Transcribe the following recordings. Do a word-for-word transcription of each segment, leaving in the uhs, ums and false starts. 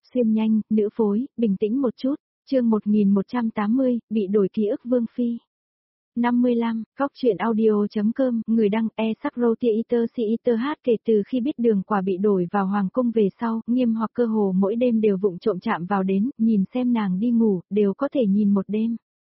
Xuyên nhanh, nữ phối, bình tĩnh một chút, chương một nghìn một trăm tám mươi, bị đổi ký ức Vương Phi. năm mươi lăm, Góc truyện audio.com, người đăng e Sakrotiater Siiter hát kể từ khi biết Đường Quả bị đổi vào Hoàng cung về sau, Nghiêm Hoặc cơ hồ mỗi đêm đều vụng trộm chạm vào đến, nhìn xem nàng đi ngủ, đều có thể nhìn một đêm.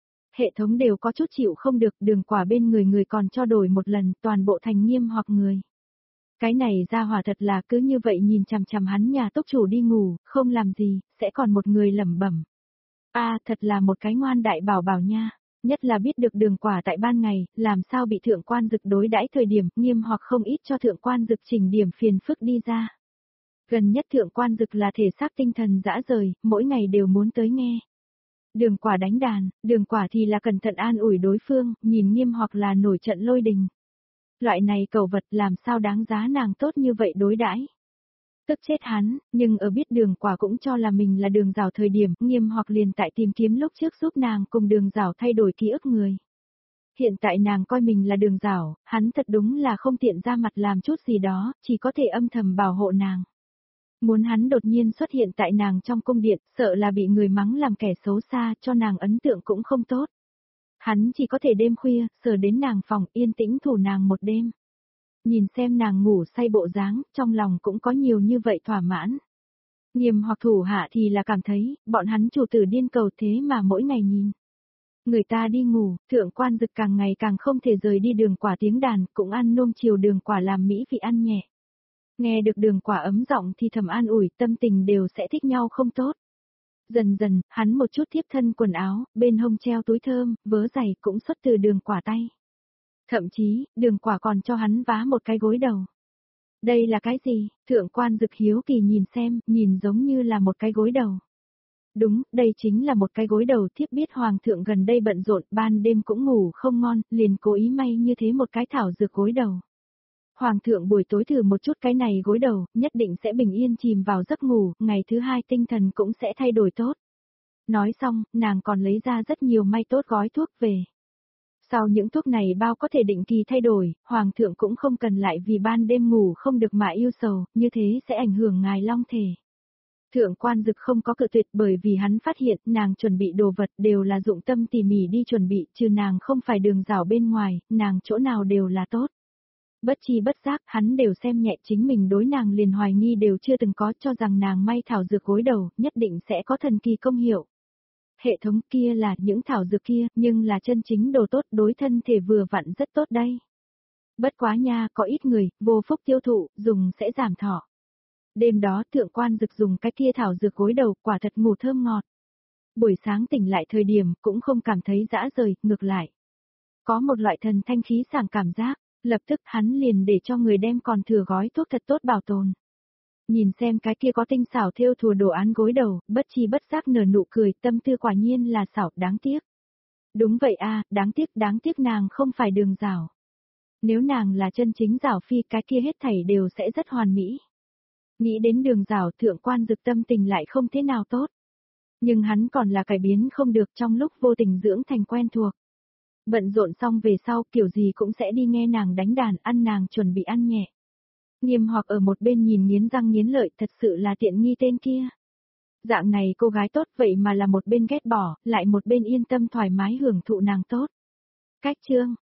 Hệ thống đều có chút chịu không được, Đường Quả bên người người còn cho đổi một lần, toàn bộ thành Nghiêm Hoặc người. Cái này ra hỏa thật là cứ như vậy nhìn chằm chằm hắn nhà túc chủ đi ngủ, không làm gì, sẽ còn một người lẩm bẩm. A, thật là một cái ngoan đại bảo bảo nha. Nhất là biết được Đường Quả tại ban ngày, làm sao bị thượng quan dực đối đãi thời điểm, Nghiêm Hoặc không ít cho thượng quan dực chỉnh điểm phiền phức đi ra. Gần nhất thượng quan dực là thể xác tinh thần dã rời, mỗi ngày đều muốn tới nghe. Đường Quả đánh đàn, Đường Quả thì là cẩn thận an ủi đối phương, nhìn Nghiêm Hoặc là nổi trận lôi đình. Loại này cầu vật làm sao đáng giá nàng tốt như vậy đối đãi. Tức chết hắn, nhưng ở biết Đường Quả cũng cho là mình là Đường Giảo thời điểm, Nghiêm Hoặc liền tại tìm kiếm lúc trước giúp nàng cùng Đường Giảo thay đổi ký ức người. Hiện tại nàng coi mình là Đường Giảo, hắn thật đúng là không tiện ra mặt làm chút gì đó, chỉ có thể âm thầm bảo hộ nàng. Muốn hắn đột nhiên xuất hiện tại nàng trong cung điện, sợ là bị người mắng làm kẻ xấu xa, cho nàng ấn tượng cũng không tốt. Hắn chỉ có thể đêm khuya, sờ đến nàng phòng, yên tĩnh thủ nàng một đêm. Nhìn xem nàng ngủ say bộ dáng, trong lòng cũng có nhiều như vậy thỏa mãn. Nghiêm Hoặc thủ hạ thì là cảm thấy, bọn hắn chủ tử điên cầu thế mà mỗi ngày nhìn. Người ta đi ngủ, thượng quan dực càng ngày càng không thể rời đi Đường Quả tiếng đàn, cũng ăn nôm chiều Đường Quả làm mỹ vị ăn nhẹ. Nghe được Đường Quả ấm giọng thì thầm an ủi, tâm tình đều sẽ thích nhau không tốt. Dần dần, hắn một chút thiếp thân quần áo, bên hông treo túi thơm, vớ giày cũng xuất từ Đường Quả tay. Thậm chí, Đường Quả còn cho hắn vá một cái gối đầu. Đây là cái gì? Thượng quan dực hiếu kỳ nhìn xem, nhìn giống như là một cái gối đầu. Đúng, đây chính là một cái gối đầu, thiếp biết hoàng thượng gần đây bận rộn, ban đêm cũng ngủ không ngon, liền cố ý may như thế một cái thảo dược gối đầu. Hoàng thượng buổi tối thử một chút cái này gối đầu, nhất định sẽ bình yên chìm vào giấc ngủ, ngày thứ hai tinh thần cũng sẽ thay đổi tốt. Nói xong, nàng còn lấy ra rất nhiều may tốt gói thuốc về. Sau những thuốc này bao có thể định kỳ thay đổi, hoàng thượng cũng không cần lại vì ban đêm ngủ không được mà yêu sầu, như thế sẽ ảnh hưởng ngài long thể. Thượng quan dực không có cự tuyệt bởi vì hắn phát hiện nàng chuẩn bị đồ vật đều là dụng tâm tỉ mỉ đi chuẩn bị, trừ nàng không phải Đường Giảo bên ngoài, nàng chỗ nào đều là tốt. Bất chi bất giác hắn đều xem nhẹ chính mình đối nàng liền hoài nghi đều chưa từng có, cho rằng nàng may thảo dược gối đầu nhất định sẽ có thần kỳ công hiệu. Hệ thống kia là những thảo dược kia, nhưng là chân chính đồ tốt, đối thân thể vừa vặn rất tốt đây. Bất quá nha, có ít người, vô phúc tiêu thụ, dùng sẽ giảm thọ. Đêm đó thượng quan dực dùng cái kia thảo dược gối đầu, quả thật ngủ thơm ngọt. Buổi sáng tỉnh lại thời điểm, cũng không cảm thấy dã rời, ngược lại. Có một loại thần thanh khí sảng cảm giác, lập tức hắn liền để cho người đem còn thừa gói thuốc thật tốt bảo tồn. Nhìn xem cái kia có tinh xảo thêu thùa đồ án gối đầu, bất chi bất giác nở nụ cười, tâm tư quả nhiên là xảo, đáng tiếc. Đúng vậy a, đáng tiếc, đáng tiếc nàng không phải Đường Giảo. Nếu nàng là chân chính Giảo phi, cái kia hết thảy đều sẽ rất hoàn mỹ. Nghĩ đến Đường Giảo, thượng quan dực tâm tình lại không thế nào tốt. Nhưng hắn còn là cải biến không được, trong lúc vô tình dưỡng thành quen thuộc. Bận rộn xong về sau kiểu gì cũng sẽ đi nghe nàng đánh đàn, ăn nàng chuẩn bị ăn nhẹ. Nghiêm Hoặc ở một bên nhìn nghiến răng nghiến lợi, thật sự là tiện nghi tên kia. Dạng này cô gái tốt vậy mà là một bên ghét bỏ, lại một bên yên tâm thoải mái hưởng thụ nàng tốt. Cách chương,